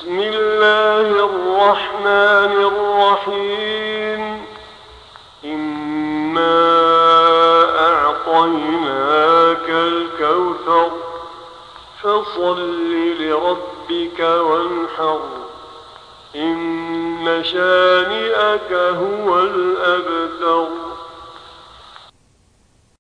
بسم الله الرحمن الرحيم إنا أعطيناك الكوثر فصل لربك وانحر إن شانئك هو الأبتر.